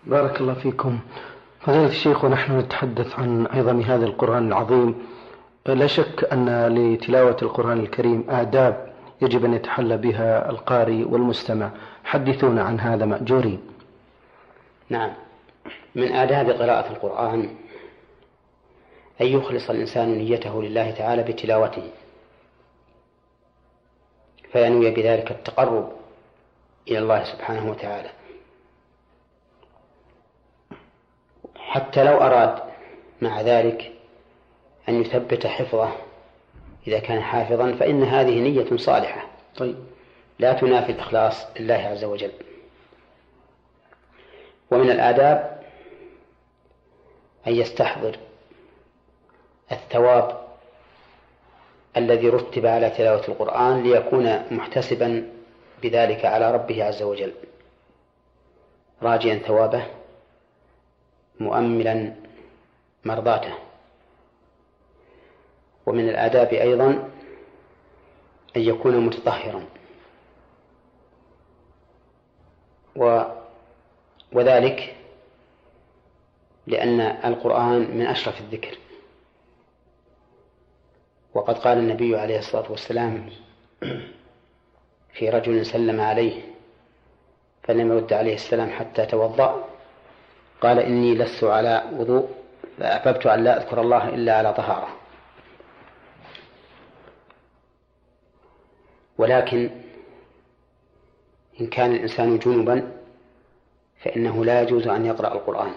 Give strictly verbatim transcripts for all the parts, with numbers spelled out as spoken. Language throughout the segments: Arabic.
بارك الله فيكم. فضيلة الشيخ، ونحن نتحدث عن عظم هذا القرآن العظيم، لا شك أن لتلاوة القرآن الكريم آداب يجب أن يتحلى بها القارئ والمستمع. حدثونا عن هذا مأجورين. نعم، من آداب قراءة القرآن أن يخلص الإنسان نيته لله تعالى بتلاوته، فينوي بذلك التقرب إلى الله سبحانه وتعالى، حتى لو أراد مع ذلك أن يثبت حفظه إذا كان حافظا، فإن هذه نية صالحة طيب لا تنافي الإخلاص لله عز وجل. ومن الآداب أن يستحضر الثواب الذي رتب على تلاوة القرآن ليكون محتسبا بذلك على ربه عز وجل، راجيا ثوابه مؤملا مرضاته. ومن الآداب أيضا أن يكون متطهرا، و وذلك لأن القرآن من أشرف الذكر، وقد قال النبي عليه الصلاة والسلام في رجل سلم عليه فلم يرد عليه السلام حتى توضأ، قال إني لست على وضوء فأحببت أن لا أذكر الله إلا على طهارة. ولكن إن كان الإنسان جنبا فإنه لا يجوز أن يقرأ القرآن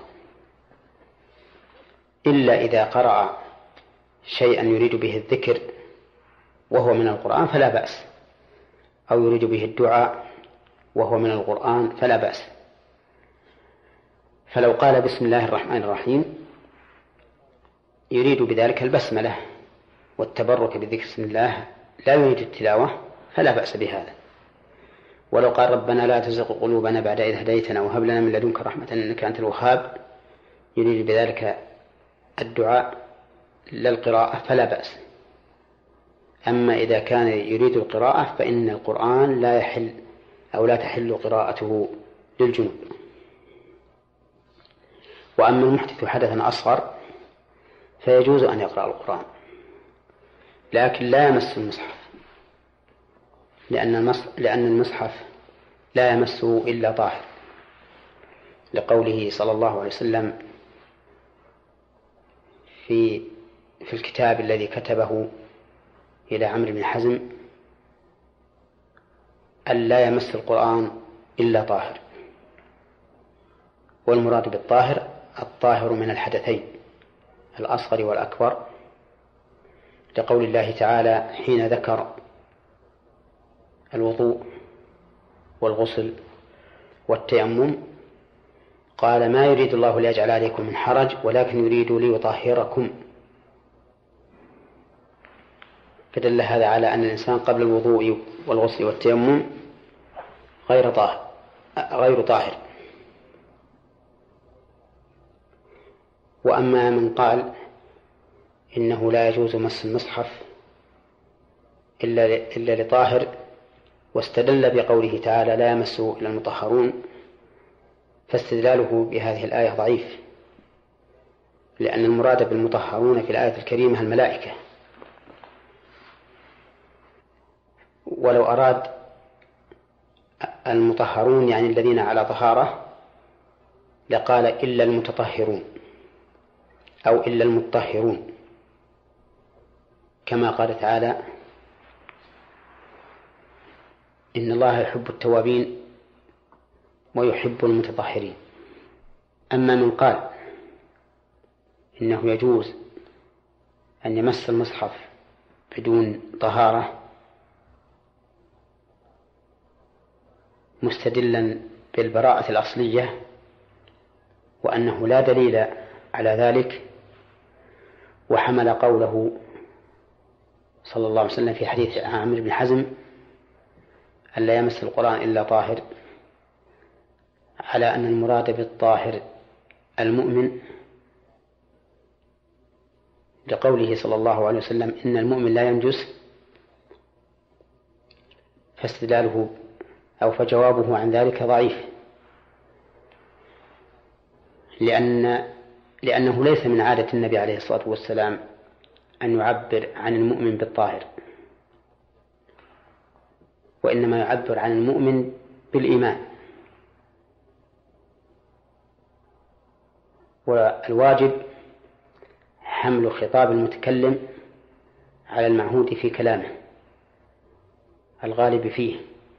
إلا إذا قرأ شيئا يريد به الذكر وهو من القرآن فلا بأس، أو يريد به الدعاء وهو من القرآن فلا بأس. فلو قال بسم الله الرحمن الرحيم يريد بذلك البسملة والتبرك بذكر اسم الله لا يريد التلاوة فلا بأس بهذا. ولو قال ربنا لا تزغ قلوبنا بعد إذ هديتنا وهب لنا من لدنك رحمة إنك أنت الوهاب يريد بذلك الدعاء لا القراءة فلا بأس. أما إذا كان يريد القراءة فإن القرآن لا يحل أو لا تحل قراءته للجنوب. وأما المحدث حدثا أصغر فيجوز أن يقرأ القرآن لكن لا يمس المصحف، لأن المصحف لا يمسه إلا طاهر، لقوله صلى الله عليه وسلم في في الكتاب الذي كتبه إلى عمرو بن حزم ألا يمس القرآن إلا طاهر. والمراد بالطاهر الطاهر من الحدثين الأصغر والأكبر، لقول الله تعالى حين ذكر الوضوء والغسل والتيمم قال ما يريد الله ليجعل عليكم من حرج ولكن يريد ليطهركم، فدل هذا على أن الإنسان قبل الوضوء والغسل والتيمم غير طاهر غير طاهر. وأما من قال إنه لا يجوز مس المصحف إلا إلا لطاهر واستدل بقوله تعالى لا يمسه إلا المطهرون، فاستدلاله بهذه الآية ضعيف، لأن المراد بالمطهرون في الآية الكريمة الملائكة. ولو أراد المطهرون يعني الذين على طهارة لقال إلا المتطهرون أو إلا المطهرون، كما قال تعالى إن الله يحب التوابين ويحب المتطهرين. أما من قال إنه يجوز أن يمس المصحف بدون طهارة مستدلا بالبراءة الأصلية وأنه لا دليل على ذلك، وحمل قوله صلى الله عليه وسلم في حديث عامر بن حزم ألا يمس القرآن إلا طاهر على أن المراد بالطاهر المؤمن، لقوله صلى الله عليه وسلم إن المؤمن لا ينجس، فاستدلاله أو فجوابه عن ذلك ضعيف. لأن لأنه ليس من عادة النبي عليه الصلاة والسلام أن يعبر عن المؤمن بالطاهر، وإنما يعبر عن المؤمن بالإيمان. والواجب حمل خطاب المتكلم على المعهود في كلامه الغالب فيه،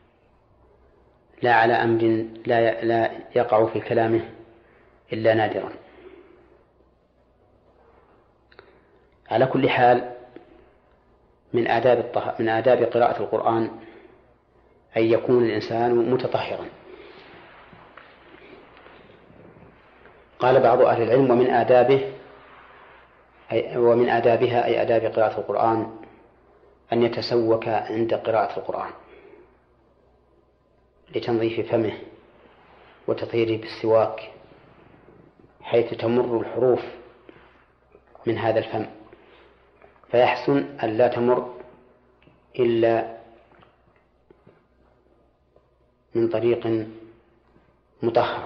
لا على أمر لا لا يقع في كلامه إلا نادرا. على كل حال، من آداب الطه... من آداب قراءة القرآن أن يكون الإنسان متطهرا. قال بعض أهل العلم: ومن آدابه أي ومن آدابها أي آداب قراءة القرآن أن يتسوك عند قراءة القرآن لتنظيف فمه وتطهيره بالسواك، حيث تمر الحروف من هذا الفم، فيحسن أن لا تمر إلا من طريق مطهر.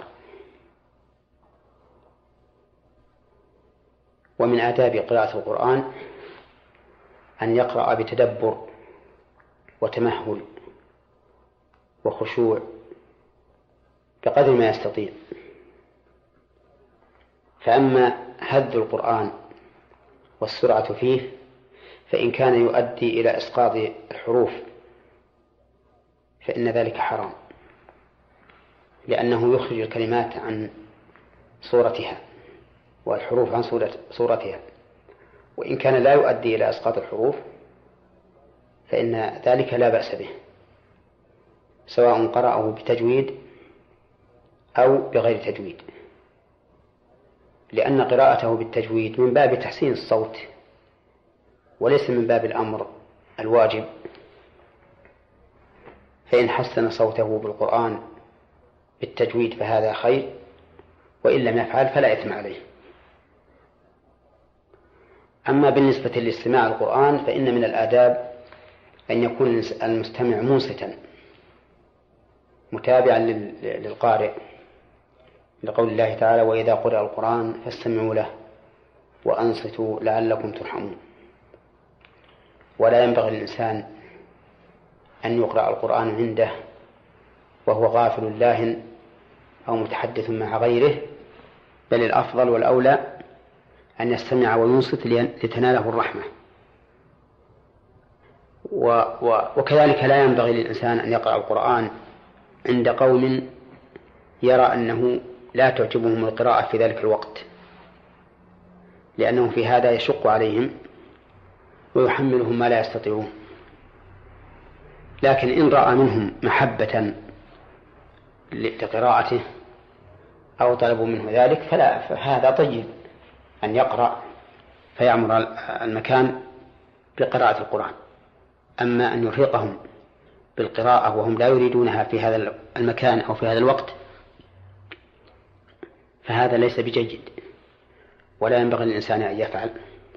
ومن آداب قراءة القرآن أن يقرأ بتدبر وتمهل وخشوع بقدر ما يستطيع. فأما هذ القرآن والسرعة فيه فإن كان يؤدي إلى إسقاط الحروف فإن ذلك حرام، لأنه يخرج الكلمات عن صورتها والحروف عن صورتها. وإن كان لا يؤدي إلى إسقاط الحروف فإن ذلك لا بأس به، سواء قرأه بتجويد أو بغير تجويد، لأن قراءته بالتجويد من باب تحسين الصوت وليس من باب الأمر الواجب. فإن حسن صوته بالقرآن بالتجويد فهذا خير، وإن لم يفعل فلا إثم عليه. أما بالنسبة لاستماع القرآن فإن من الآداب أن يكون المستمع منصتا متابعا للقارئ، لقول الله تعالى: وإذا قرأ القرآن فاستمعوا له وأنصتوا لعلكم ترحمون. ولا ينبغي للإنسان أن يقرأ القرآن عنده وهو غافل لاهٍ أو متحدث مع غيره، بل الأفضل والأولى أن يستمع وينصت لتناله الرحمة. و و وكذلك لا ينبغي للإنسان أن يقرأ القرآن عند قوم يرى أنه لا تعجبهم القراءة في ذلك الوقت، لأنه في هذا يشق عليهم ويحملهم ما لا يستطيعون. لكن إن رأى منهم محبة لقراءته أو طلبوا منه ذلك فلا، فهذا طيب أن يقرأ فيعمر المكان بقراءة القرآن. أما أن يرهقهم بالقراءة وهم لا يريدونها في هذا المكان أو في هذا الوقت فهذا ليس بجيد، ولا ينبغي للإنسان أن يفعل.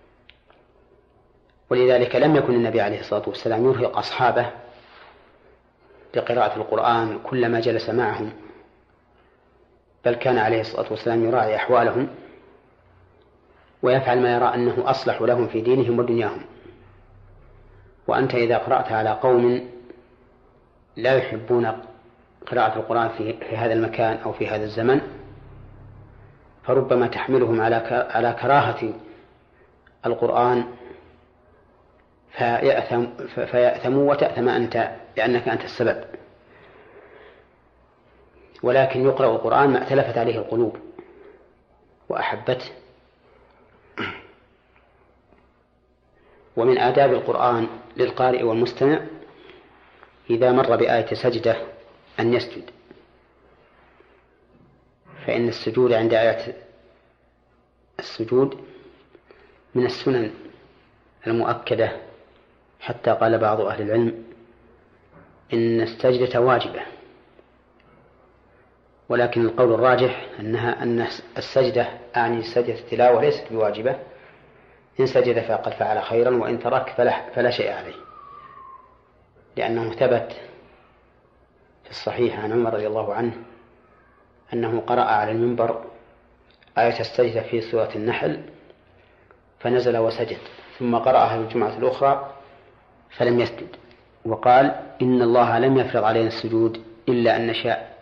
ولذلك لم يكن النبي عليه الصلاة والسلام يرهق أصحابه بقراءة القرآن كلما جلس معهم، بل كان عليه الصلاة والسلام يراعي أحوالهم ويفعل ما يرى أنه أصلح لهم في دينهم ودنياهم. وأنت إذا قرأت على قوم لا يحبون قراءة القرآن في هذا المكان أو في هذا الزمن فربما تحملهم على على كراهة القرآن فيأثم فيأثموا وتأثم أنت لأنك أنت السبب. ولكن يقرأ القرآن ما ائتلفت عليه القلوب وأحبته. ومن آداب القرآن للقارئ والمستمع إذا مر بآية سجدة أن يسجد، فإن السجود عند آية السجود من السنن المؤكدة، حتى قال بعض أهل العلم إن السجدة واجبة، ولكن القول الراجح أنها أن السجدة أعني سجدة التلاوة ليست بواجبة، إن سجد فقد فعل خيرا وإن ترك فلا, فلا شيء عليه، لأنه ثبت في الصحيح عن عمر رضي الله عنه أنه قرأ على المنبر آية السجدة في سورة النحل فنزل وسجد، ثم قرأها في الجمعة الأخرى فلم يسجد، وقال إن الله لم يفرض علينا السجود إلا أن نشاء،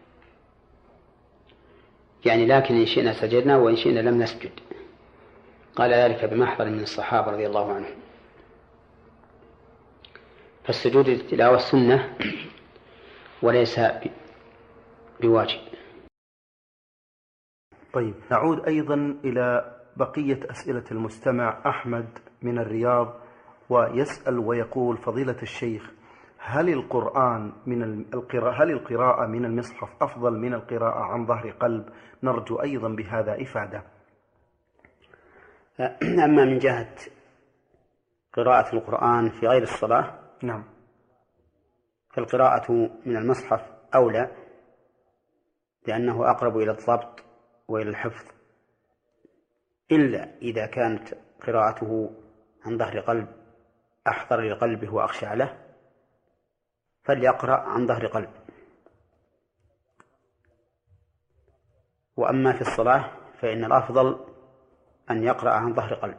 يعني لكن إن شئنا سجدنا وإن شئنا لم نسجد. قال ذلك بمحضر من الصحابة رضي الله عنهم. فالسجود للتلاوة سنة وليس بواجب. طيب، نعود أيضا إلى بقية أسئلة المستمع أحمد من الرياض، ويسأل ويقول: فضيلة الشيخ، هل القرآن من القراءة هل القراءة من المصحف أفضل من القراءة عن ظهر قلب؟ نرجو أيضا بهذا إفادة. أما من جهة قراءة القرآن في غير الصلاة، نعم، فالقراءة من المصحف أولى، لأنه أقرب إلى الضبط وإلى الحفظ، إلا إذا كانت قراءته عن ظهر قلب أحضر لقلبه وأخشع له، فليقرأ عن ظهر قلب. وأما في الصلاة فإن الأفضل أن يقرأ عن ظهر قلب،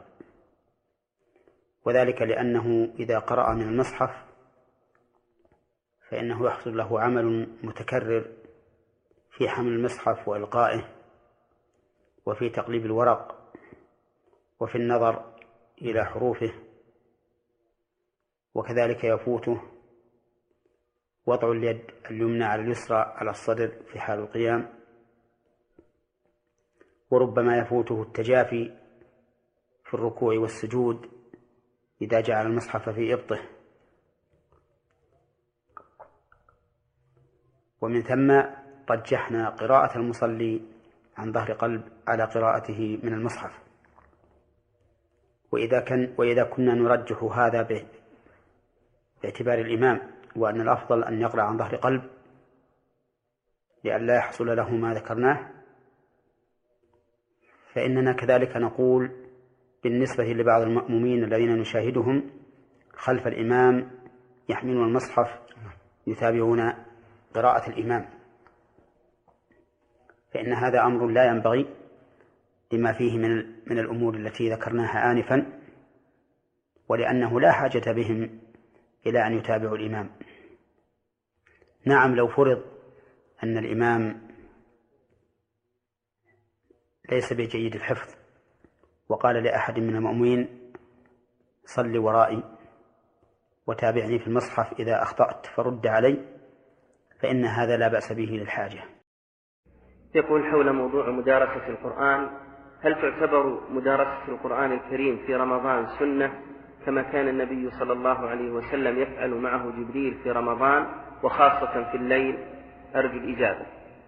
وذلك لأنه إذا قرأ من المصحف فإنه يحصل له عمل متكرر في حمل المصحف وإلقائه، وفي تقليب الورق، وفي النظر إلى حروفه، وكذلك يفوته وضع اليد اليمنى على اليسرى على الصدر في حال القيام، وربما يفوته التجافي في الركوع والسجود إذا جعل المصحف في إبطه. ومن ثم رجحنا قراءة المصلي عن ظهر قلب على قراءته من المصحف. وإذا, كان وإذا كنا نرجح هذا باعتبار الإمام وأن الأفضل أن يقرأ عن ظهر قلب لئلا يحصل له ما ذكرناه، فإننا كذلك نقول بالنسبة لبعض المأمومين الذين نشاهدهم خلف الإمام يحملون المصحف يتابعون قراءة الإمام، فإن هذا أمر لا ينبغي لما فيه من من الأمور التي ذكرناها آنفا، ولأنه لا حاجة بهم إلى أن يتابعوا الإمام. نعم، لو فرض أن الإمام ليس بجيد الحفظ وقال لأحد من المأمومين: صل ورائي وتابعني في المصحف، إذا أخطأت فرد علي، فإن هذا لا بأس به للحاجة. يقول حول موضوع مدارسة القرآن: هل تعتبر مدارسة القرآن الكريم في رمضان سنة كما كان النبي صلى الله عليه وسلم يفعل معه جبريل في رمضان وخاصة في الليل؟ أرجو الإجابة.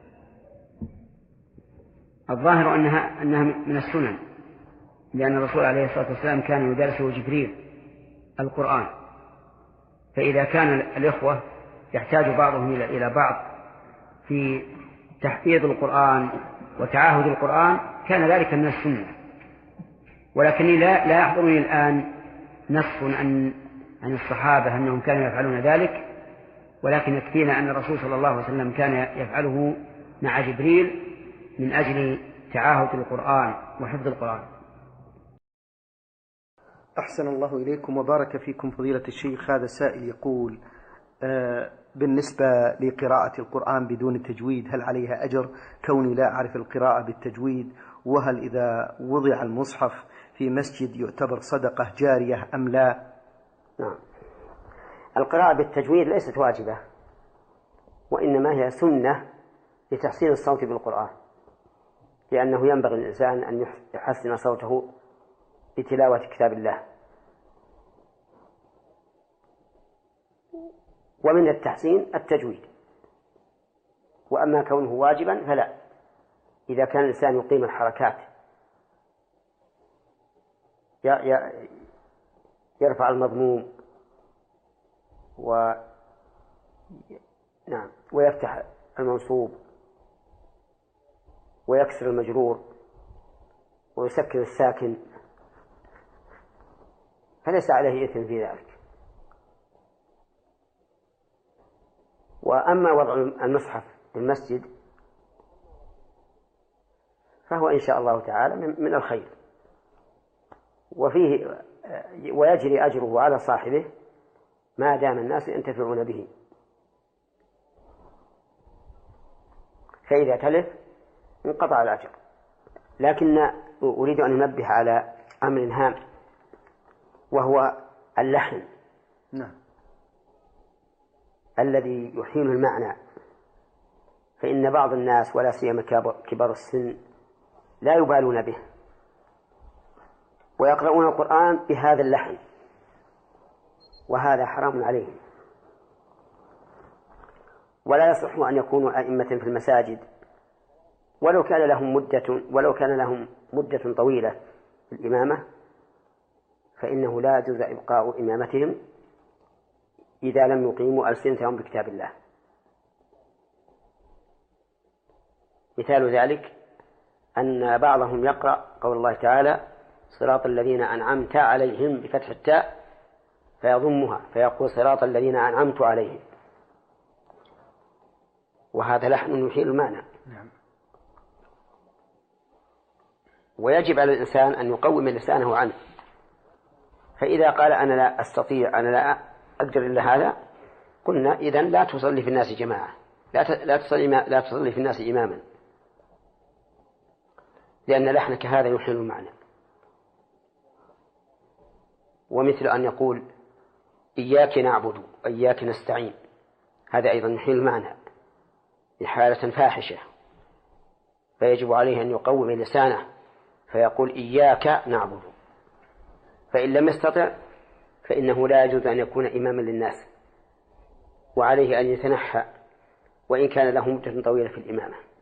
الظاهر أنها, أنها من السنن، لأن الرسول عليه الصلاة والسلام كان يدرسه جبريل القرآن، فإذا كان الإخوة يحتاج بعضهم إلى بعض في تحفيظ القرآن وتعاهد القرآن كان ذلك من السنة. ولكني لا, لا يحضرني الآن نص عن, عن الصحابة أنهم كانوا يفعلون ذلك، ولكن يكفينا أن الرسول صلى الله عليه وسلم كان يفعله مع جبريل من أجل تعاهد القرآن وحفظ القرآن. أحسن الله إليكم وبارك فيكم فضيلة الشيخ. هذا سائل يقول: آه بالنسبة لقراءة القرآن بدون تجويد هل عليها أجر كوني لا أعرف القراءة بالتجويد؟ وهل إذا وضع المصحف في مسجد يعتبر صدقة جارية أم لا؟ نعم، القراءة بالتجويد ليست واجبة، وإنما هي سنة لتحسين الصوت بالقرآن، لأنه ينبغي للإنسان أن يحسن صوته بتلاوة كتاب الله. ومن التحسين التجويد. وأما كونه واجبا فلا، إذا كان الإنسان يقيم الحركات يرفع المضموم و نعم ويفتح المنصوب ويكسر المجرور ويسكن الساكن فليس عليه إثم في ذلك. وأما وضع المصحف في المسجد فهو إن شاء الله تعالى من الخير، وفيه ويجري أجره على صاحبه ما دام الناس ينتفعون به، فإذا تلف انقطع الأجر. لكن أريد أن أنبه على أمر هام وهو اللحن. نعم. الذي يحيل المعنى، فإن بعض الناس ولا سيما كبار السن لا يبالون به ويقرؤون القرآن بهذا اللحن، وهذا حرام عليهم. ولا يصح أن يكونوا أئمة في المساجد ولو كان لهم مدة ولو كان لهم مدة طويلة في الإمامة، فإنه لا يجوز إبقاء إمامتهم إذا لم يقيموا ألسنتهم بكتاب الله. مثال ذلك أن بعضهم يقرأ قول الله تعالى صراط الذين أنعمت عليهم بفتح التاء فيضمها فيقول صراط الذين أنعمت عليهم، وهذا لحن يحيل المعنى. نعم. ويجب على الإنسان أن يقوم لسانه عنه، فإذا قال أنا لا أستطيع أنا لا أقدر إلا هذا قلنا إذن لا تصلي في الناس جماعة، لا تصلي لا تصلي في الناس إماما، لأن لحنك هذا يحيل المعنى. ومثل أن يقول إياك نعبد إياك نستعين، هذا أيضا يحيل المعنى إحالة فاحشة، فيجب عليه أن يقوم لسانه فيقول إياك نعبد، فإن لم يستطع فإنه لا يجوز أن يكون إماما للناس، وعليه أن يتنحى وإن كان له مدة طويلة في الإمامة.